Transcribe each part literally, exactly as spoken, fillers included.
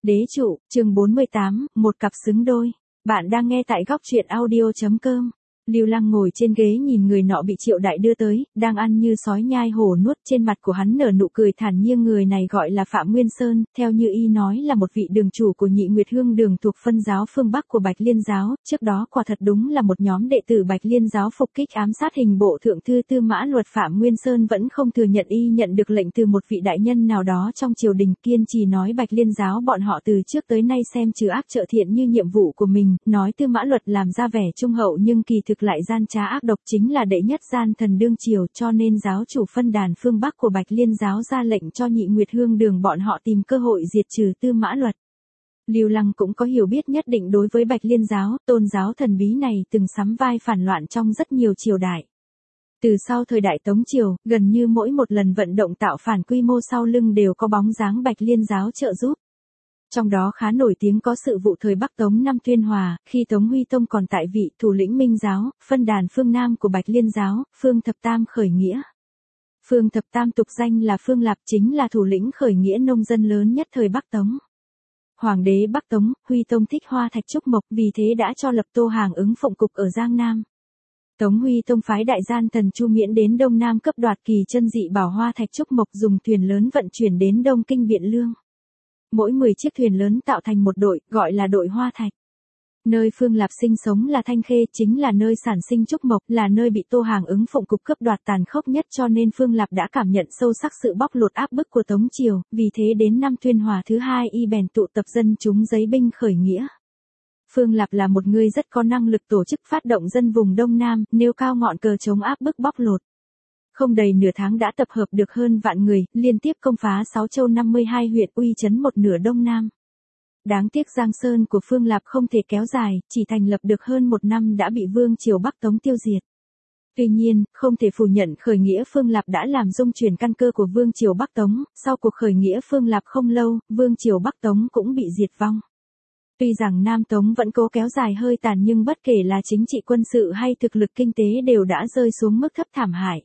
Đế trụ, chương bốn mươi tám, một cặp xứng đôi. Bạn đang nghe tại góc truyện audio chấm com. Lưu Lăng ngồi trên ghế nhìn người nọ bị Triệu Đại đưa tới, đang ăn như sói nhai hổ nuốt, trên mặt của hắn nở nụ cười thản nhiên. Người này gọi là Phạm Nguyên Sơn, theo như y nói là một vị đường chủ của Nhị Nguyệt Hương Đường thuộc phân giáo phương Bắc của Bạch Liên giáo, trước đó quả thật đúng là một nhóm đệ tử Bạch Liên giáo phục kích ám sát hình bộ thượng thư Tư Mã Luật. Phạm Nguyên Sơn vẫn không thừa nhận y nhận được lệnh từ một vị đại nhân nào đó trong triều đình, kiên trì nói Bạch Liên giáo bọn họ từ trước tới nay xem trừ ác trợ thiện như nhiệm vụ của mình, nói Tư Mã Luật làm ra vẻ trung hậu nhưng kỳ thực lại gian trá ác độc, chính là đệ nhất gian thần đương triều, cho nên giáo chủ phân đàn phương Bắc của Bạch Liên giáo ra lệnh cho Nhị Nguyệt Hương Đường bọn họ tìm cơ hội diệt trừ Tư Mã Luật. Lưu Lăng cũng có hiểu biết nhất định đối với Bạch Liên giáo, tôn giáo thần bí này từng sắm vai phản loạn trong rất nhiều triều đại. Từ sau thời đại Tống triều, gần như mỗi một lần vận động tạo phản quy mô sau lưng đều có bóng dáng Bạch Liên giáo trợ giúp. Trong đó khá nổi tiếng có sự vụ thời Bắc Tống năm Tuyên Hòa, khi Tống Huy Tông còn tại vị, thủ lĩnh Minh giáo, phân đàn phương Nam của Bạch Liên giáo, Phương Thập Tam khởi nghĩa. Phương Thập Tam tục danh là Phương Lạp, chính là thủ lĩnh khởi nghĩa nông dân lớn nhất thời Bắc Tống. Hoàng đế Bắc Tống, Huy Tông thích hoa thạch trúc mộc, vì thế đã cho lập Tô Hàng ứng phụng cục ở Giang Nam. Tống Huy Tông phái đại gian thần Chu Miễn đến Đông Nam cấp đoạt kỳ chân dị bảo hoa thạch trúc mộc, dùng thuyền lớn vận chuyển đến Đông Kinh Biện Lương. Mỗi mười chiếc thuyền lớn tạo thành một đội, gọi là đội hoa thạch. Nơi Phương Lạp sinh sống là Thanh Khê, chính là nơi sản sinh trúc mộc, là nơi bị Tô Hàng ứng phụng cục cướp đoạt tàn khốc nhất, cho nên Phương Lạp đã cảm nhận sâu sắc sự bóc lột áp bức của Tống triều, vì thế đến năm Tuyên Hòa thứ hai y bèn tụ tập dân chúng giấy binh khởi nghĩa. Phương Lạp là một người rất có năng lực tổ chức phát động dân vùng Đông Nam, nêu cao ngọn cờ chống áp bức bóc lột. Không đầy nửa tháng đã tập hợp được hơn vạn người, liên tiếp công phá sáu châu năm mươi hai huyện, uy chấn một nửa Đông Nam. Đáng tiếc Giang Sơn của Phương Lạp không thể kéo dài, chỉ thành lập được hơn một năm đã bị Vương triều Bắc Tống tiêu diệt. Tuy nhiên, không thể phủ nhận khởi nghĩa Phương Lạp đã làm rung chuyển căn cơ của Vương triều Bắc Tống, sau cuộc khởi nghĩa Phương Lạp không lâu, Vương triều Bắc Tống cũng bị diệt vong. Tuy rằng Nam Tống vẫn cố kéo dài hơi tàn nhưng bất kể là chính trị quân sự hay thực lực kinh tế đều đã rơi xuống mức thấp thảm hại.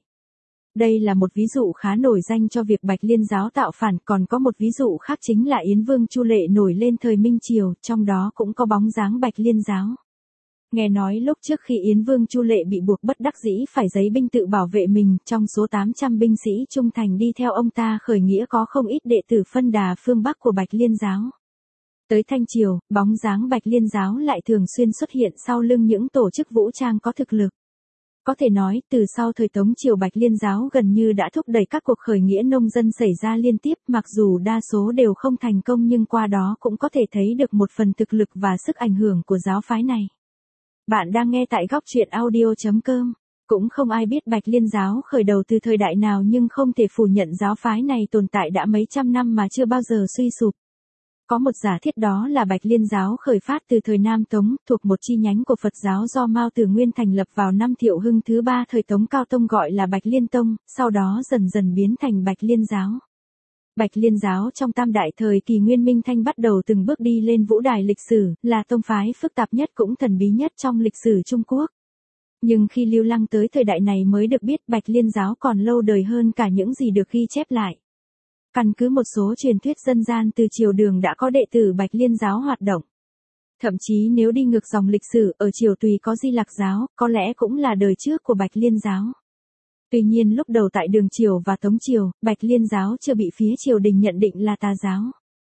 Đây là một ví dụ khá nổi danh cho việc Bạch Liên giáo tạo phản, còn có một ví dụ khác chính là Yến Vương Chu Lệ nổi lên thời Minh triều, trong đó cũng có bóng dáng Bạch Liên giáo. Nghe nói lúc trước khi Yến Vương Chu Lệ bị buộc bất đắc dĩ phải giấy binh tự bảo vệ mình, trong số tám trăm binh sĩ trung thành đi theo ông ta khởi nghĩa có không ít đệ tử phân đà phương Bắc của Bạch Liên giáo. Tới Thanh triều, bóng dáng Bạch Liên giáo lại thường xuyên xuất hiện sau lưng những tổ chức vũ trang có thực lực. Có thể nói, từ sau thời Tống triều Bạch Liên giáo gần như đã thúc đẩy các cuộc khởi nghĩa nông dân xảy ra liên tiếp, mặc dù đa số đều không thành công nhưng qua đó cũng có thể thấy được một phần thực lực và sức ảnh hưởng của giáo phái này. Bạn đang nghe tại góc truyện audio chấm com. Cũng không ai biết Bạch Liên giáo khởi đầu từ thời đại nào nhưng không thể phủ nhận giáo phái này tồn tại đã mấy trăm năm mà chưa bao giờ suy sụp. Có một giả thiết đó là Bạch Liên giáo khởi phát từ thời Nam Tống, thuộc một chi nhánh của Phật giáo do Mao Tử Nguyên thành lập vào năm Thiệu Hưng thứ ba thời Tống Cao Tông, gọi là Bạch Liên Tông, sau đó dần dần biến thành Bạch Liên giáo. Bạch Liên giáo trong tam đại thời kỳ Nguyên Minh Thanh bắt đầu từng bước đi lên vũ đài lịch sử, là tông phái phức tạp nhất cũng thần bí nhất trong lịch sử Trung Quốc. Nhưng khi Lưu Lăng tới thời đại này mới được biết Bạch Liên giáo còn lâu đời hơn cả những gì được ghi chép lại. Căn cứ một số truyền thuyết dân gian từ triều Đường đã có đệ tử Bạch Liên giáo hoạt động. Thậm chí nếu đi ngược dòng lịch sử, ở triều Tùy có Di Lặc giáo, có lẽ cũng là đời trước của Bạch Liên giáo. Tuy nhiên lúc đầu tại Đường triều và Tống triều, Bạch Liên giáo chưa bị phía triều đình nhận định là tà giáo.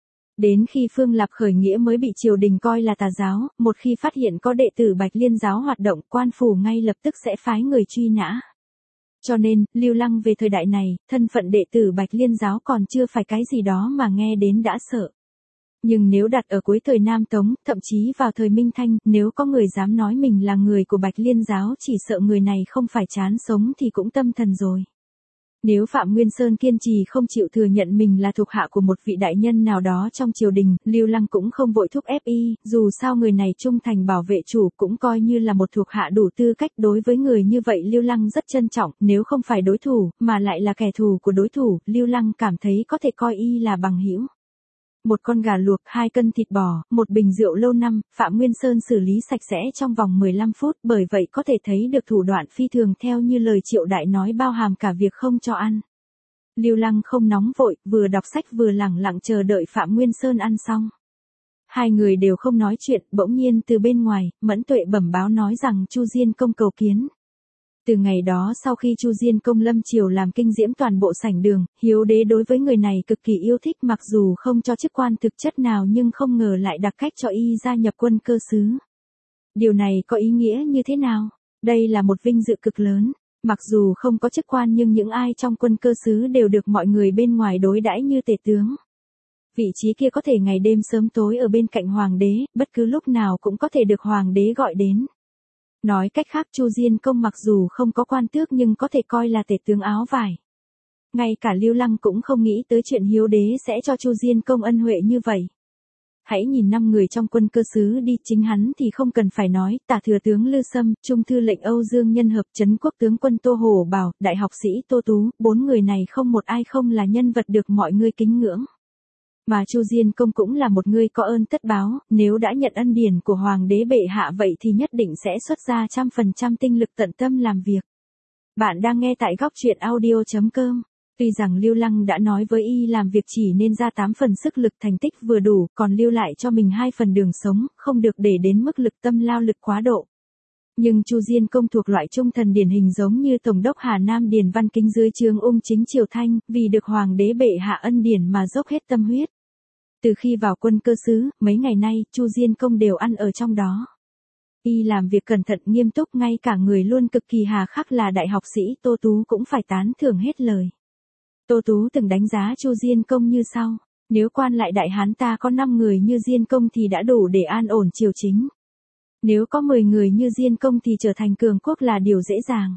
Đến khi Phương Lạp khởi nghĩa mới bị triều đình coi là tà giáo, một khi phát hiện có đệ tử Bạch Liên giáo hoạt động, quan phủ ngay lập tức sẽ phái người truy nã. Cho nên, Lưu Lăng về thời đại này, thân phận đệ tử Bạch Liên giáo còn chưa phải cái gì đó mà nghe đến đã sợ. Nhưng nếu đặt ở cuối thời Nam Tống, thậm chí vào thời Minh Thanh, nếu có người dám nói mình là người của Bạch Liên giáo, chỉ sợ người này không phải chán sống thì cũng tâm thần rồi. Nếu Phạm Nguyên Sơn kiên trì không chịu thừa nhận mình là thuộc hạ của một vị đại nhân nào đó trong triều đình, Lưu Lăng cũng không vội thúc ép y, dù sao người này trung thành bảo vệ chủ cũng coi như là một thuộc hạ đủ tư cách. Đối với người như vậy Lưu Lăng rất trân trọng, nếu không phải đối thủ, mà lại là kẻ thù của đối thủ, Lưu Lăng cảm thấy có thể coi y là bằng hữu. Một con gà luộc, hai cân thịt bò, một bình rượu lâu năm, Phạm Nguyên Sơn xử lý sạch sẽ trong vòng mười lăm phút, bởi vậy có thể thấy được thủ đoạn phi thường theo như lời Triệu Đại nói bao hàm cả việc không cho ăn. Lưu Lăng không nóng vội, vừa đọc sách vừa lẳng lặng chờ đợi Phạm Nguyên Sơn ăn xong. Hai người đều không nói chuyện, bỗng nhiên từ bên ngoài, Mẫn Tuệ bẩm báo nói rằng Chu Diên Công cầu kiến. Từ ngày đó sau khi Chu Diên Công lâm triều làm kinh diễm toàn bộ sảnh đường, Hiếu Đế đối với người này cực kỳ yêu thích, mặc dù không cho chức quan thực chất nào nhưng không ngờ lại đặc cách cho y gia nhập Quân Cơ Xứ. Điều này có ý nghĩa như thế nào? Đây là một vinh dự cực lớn. Mặc dù không có chức quan nhưng những ai trong Quân Cơ Xứ đều được mọi người bên ngoài đối đãi như tể tướng. Vị trí kia có thể ngày đêm sớm tối ở bên cạnh hoàng đế, bất cứ lúc nào cũng có thể được hoàng đế gọi đến. Nói cách khác, Chu Diên Công mặc dù không có quan tước nhưng có thể coi là tể tướng áo vải. Ngay cả Lưu Lăng cũng không nghĩ tới chuyện Hiếu Đế sẽ cho Chu Diên Công ân huệ như vậy. Hãy nhìn năm người trong Quân Cơ Xứ đi, chính hắn thì không cần phải nói, Tả thừa tướng Lư Sâm, Trung thư lệnh Âu Dương Nhân Hợp, Trấn quốc tướng quân Tô Hổ Bảo, đại học sĩ Tô Tú, bốn người này không một ai không là nhân vật được mọi người kính ngưỡng. Mà Chu Diên Công cũng là một người có ơn tất báo, nếu đã nhận ân điển của hoàng đế bệ hạ vậy thì nhất định sẽ xuất ra trăm phần trăm tinh lực tận tâm làm việc. Bạn đang nghe tại góc truyện audio chấm com. Tuy rằng Lưu Lăng đã nói với y làm việc chỉ nên ra tám phần sức lực, thành tích vừa đủ, còn lưu lại cho mình hai phần đường sống, không được để đến mức lực tâm lao lực quá độ. Nhưng Chu Diên Công thuộc loại trung thần điển hình, giống như Tổng đốc Hà Nam Điền Văn Kính dưới trướng Ung Chính Triều Thanh, vì được hoàng đế bệ hạ ân điển mà dốc hết tâm huyết. Từ khi vào Quân Cơ Xứ, mấy ngày nay, Chu Diên Công đều ăn ở trong đó. Y làm việc cẩn thận nghiêm túc, ngay cả người luôn cực kỳ hà khắc là đại học sĩ Tô Tú cũng phải tán thưởng hết lời. Tô Tú từng đánh giá Chu Diên Công như sau: nếu quan lại Đại Hán ta có năm người như Diên Công thì đã đủ để an ổn triều chính. Nếu có mười người như Diên Công thì trở thành cường quốc là điều dễ dàng.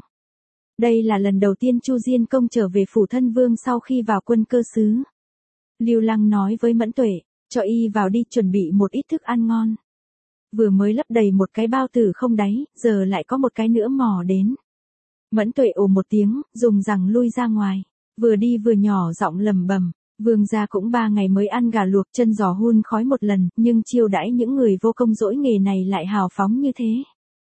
Đây là lần đầu tiên Chu Diên Công trở về phủ thân vương sau khi vào Quân Cơ Xứ. Lưu Lăng nói với Mẫn Tuệ, cho y vào đi, chuẩn bị một ít thức ăn ngon. Vừa mới lấp đầy một cái bao tử không đáy, giờ lại có một cái nữa mò đến. Mẫn Tuệ ồ một tiếng, dùng rằng lui ra ngoài, vừa đi vừa nhỏ giọng lầm bầm, vương gia cũng ba ngày mới ăn gà luộc chân giò hun khói một lần, nhưng chiêu đãi những người vô công dỗi nghề này lại hào phóng như thế.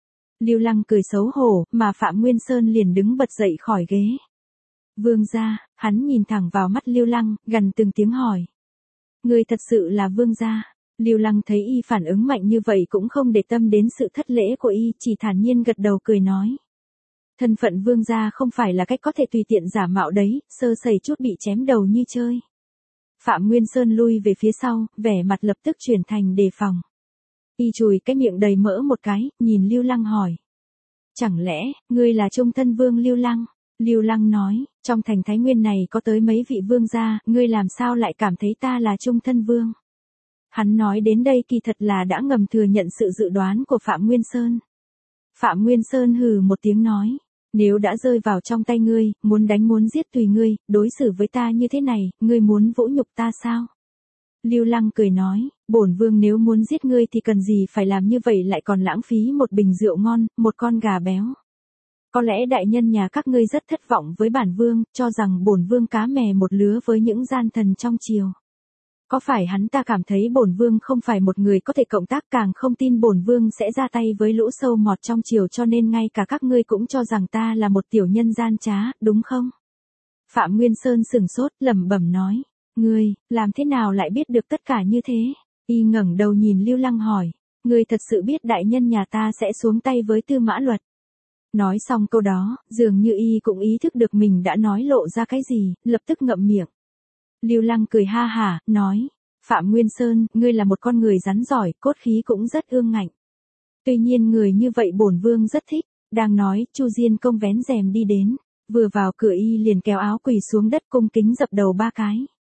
Lưu Lăng cười xấu hổ, mà Phạm Nguyên Sơn liền đứng bật dậy khỏi ghế. Vương gia, hắn nhìn thẳng vào mắt Lưu Lăng, gằn từng tiếng hỏi. Người thật sự là vương gia? Lưu Lăng thấy y phản ứng mạnh như vậy cũng không để tâm đến sự thất lễ của y, chỉ thản nhiên gật đầu cười nói. Thân phận vương gia không phải là cách có thể tùy tiện giả mạo đấy, sơ sẩy chút bị chém đầu như chơi. Phạm Nguyên Sơn lui về phía sau, vẻ mặt lập tức chuyển thành đề phòng. Y chùi cái miệng đầy mỡ một cái, nhìn Lưu Lăng hỏi. Chẳng lẽ, ngươi là trung thân vương Lưu Lăng? Lưu Lăng nói, trong thành Thái Nguyên này có tới mấy vị vương gia, ngươi làm sao lại cảm thấy ta là trung thân vương? Hắn nói đến đây kỳ thật là đã ngầm thừa nhận sự dự đoán của Phạm Nguyên Sơn. Phạm Nguyên Sơn hừ một tiếng nói, nếu đã rơi vào trong tay ngươi, muốn đánh muốn giết tùy ngươi, đối xử với ta như thế này, ngươi muốn vũ nhục ta sao? Lưu Lăng cười nói, bổn vương nếu muốn giết ngươi thì cần gì phải làm như vậy, lại còn lãng phí một bình rượu ngon, một con gà béo. Có lẽ đại nhân nhà các ngươi rất thất vọng với bản vương, cho rằng bổn vương cá mè một lứa với những gian thần trong triều. Có phải hắn ta cảm thấy bổn vương không phải một người có thể cộng tác, càng không tin bổn vương sẽ ra tay với lũ sâu mọt trong triều, cho nên ngay cả các ngươi cũng cho rằng ta là một tiểu nhân gian trá, đúng không? Phạm Nguyên Sơn sửng sốt, lẩm bẩm nói, ngươi, làm thế nào lại biết được tất cả như thế? Y ngẩng đầu nhìn Lưu Lăng hỏi, ngươi thật sự biết đại nhân nhà ta sẽ xuống tay với Tư Mã Luật? Nói xong câu đó, dường như y cũng ý thức được mình đã nói lộ ra cái gì, lập tức ngậm miệng. Lưu Lăng cười ha hả, nói, Phạm Nguyên Sơn, ngươi là một con người rắn giỏi, cốt khí cũng rất ương ngạnh. Tuy nhiên người như vậy bổn vương rất thích. Đang nói, Chu Diên Công vén rèm đi đến, vừa vào cửa y liền kéo áo quỳ xuống đất cung kính dập đầu ba cái.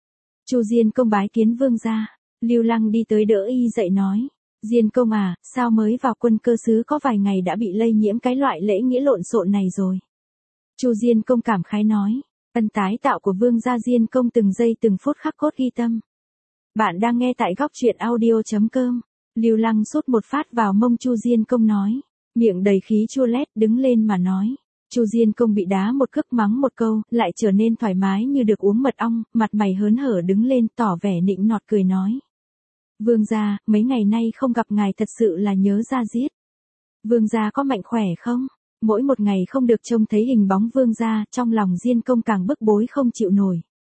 Chu Diên Công bái kiến vương gia. Lưu Lăng đi tới đỡ y dậy nói, Diên Công à, sao mới vào Quân Cơ Xứ có vài ngày đã bị lây nhiễm cái loại lễ nghĩa lộn xộn này rồi? Chu Diên Công cảm khái nói, ân tái tạo của vương gia Diên Công từng giây từng phút khắc cốt ghi tâm. Bạn đang nghe tại góc truyện audio chấm com. Lưu Lăng sút một phát vào mông Chu Diên Công nói, miệng đầy khí chua lét, đứng lên mà nói. Chu Diên Công bị đá một cước, mắng một câu, lại trở nên thoải mái như được uống mật ong, mặt mày hớn hở đứng lên tỏ vẻ nịnh nọt cười nói. Vương gia, mấy ngày nay không gặp ngài thật sự là nhớ ra giết. Vương gia có mạnh khỏe không? Mỗi một ngày không được trông thấy hình bóng vương gia, trong lòng Diên Công càng bức bối không chịu nổi.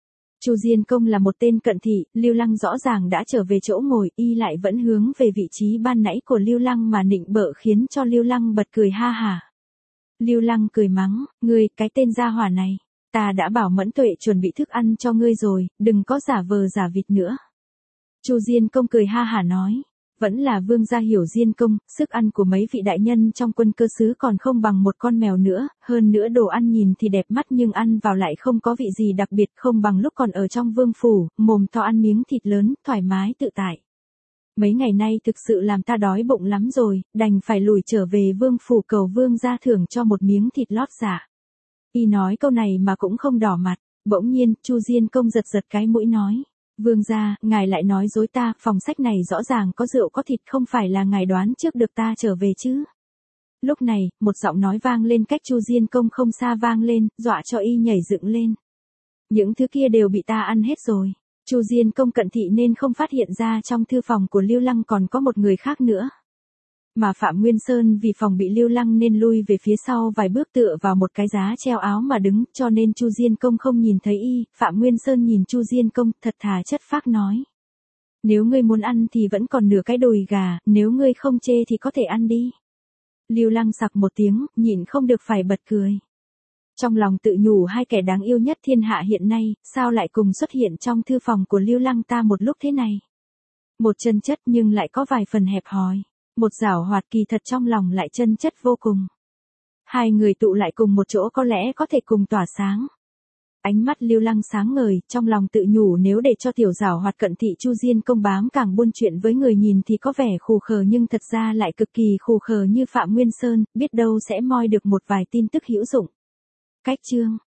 Chu Diên Công là một tên cận thị, Lưu Lăng rõ ràng đã trở về chỗ ngồi, y lại vẫn hướng về vị trí ban nãy của Lưu Lăng mà nịnh bợ khiến cho Lưu Lăng bật cười ha hả. Lưu Lăng cười mắng, ngươi, cái tên gia hỏa này, ta đã bảo Mẫn Tuệ chuẩn bị thức ăn cho ngươi rồi, đừng có giả vờ giả vịt nữa. Chu Diên Công cười ha hả nói, vẫn là vương gia hiểu Diên Công, sức ăn của mấy vị đại nhân trong quân cơ xứ còn không bằng một con mèo nữa, hơn nữa đồ ăn nhìn thì đẹp mắt nhưng ăn vào lại không có vị gì đặc biệt, không bằng lúc còn ở trong vương phủ, mồm to ăn miếng thịt lớn, thoải mái tự tại. Mấy ngày nay thực sự làm ta đói bụng lắm rồi, đành phải lùi trở về vương phủ cầu vương gia thưởng cho một miếng thịt lót dạ. Y nói câu này mà cũng không đỏ mặt, bỗng nhiên, Chu Diên Công giật giật cái mũi nói. Vương gia, ngài lại nói dối ta, phòng sách này rõ ràng có rượu có thịt, không phải là ngài đoán trước được ta trở về chứ. Lúc này, một giọng nói vang lên cách Chu Diên Công không xa vang lên, dọa cho y nhảy dựng lên. Những thứ kia đều bị ta ăn hết rồi. Chu Diên Công cận thị nên không phát hiện ra trong thư phòng của Lưu Lăng còn có một người khác nữa. Mà Phạm Nguyên Sơn vì phòng bị Lưu Lăng nên lui về phía sau vài bước tựa vào một cái giá treo áo mà đứng, cho nên Chu Diên Công không nhìn thấy y. Phạm Nguyên Sơn nhìn Chu Diên Công, thật thà chất phác nói. Nếu ngươi muốn ăn thì vẫn còn nửa cái đùi gà, nếu ngươi không chê thì có thể ăn đi. Lưu Lăng sặc một tiếng, nhịn không được phải bật cười. Trong lòng tự nhủ hai kẻ đáng yêu nhất thiên hạ hiện nay, sao lại cùng xuất hiện trong thư phòng của Lưu Lăng ta một lúc thế này. Một chân chất nhưng lại có vài phần hẹp hòi. Một giảo hoạt kỳ thật trong lòng lại chân chất vô cùng. Hai người tụ lại cùng một chỗ có lẽ có thể cùng tỏa sáng. Ánh mắt Lưu Lăng sáng ngời, trong lòng tự nhủ nếu để cho tiểu giảo hoạt cận thị Chu Diên Công bám càng buôn chuyện với người nhìn thì có vẻ khù khờ nhưng thật ra lại cực kỳ khù khờ như Phạm Nguyên Sơn, biết đâu sẽ moi được một vài tin tức hữu dụng. Cách chương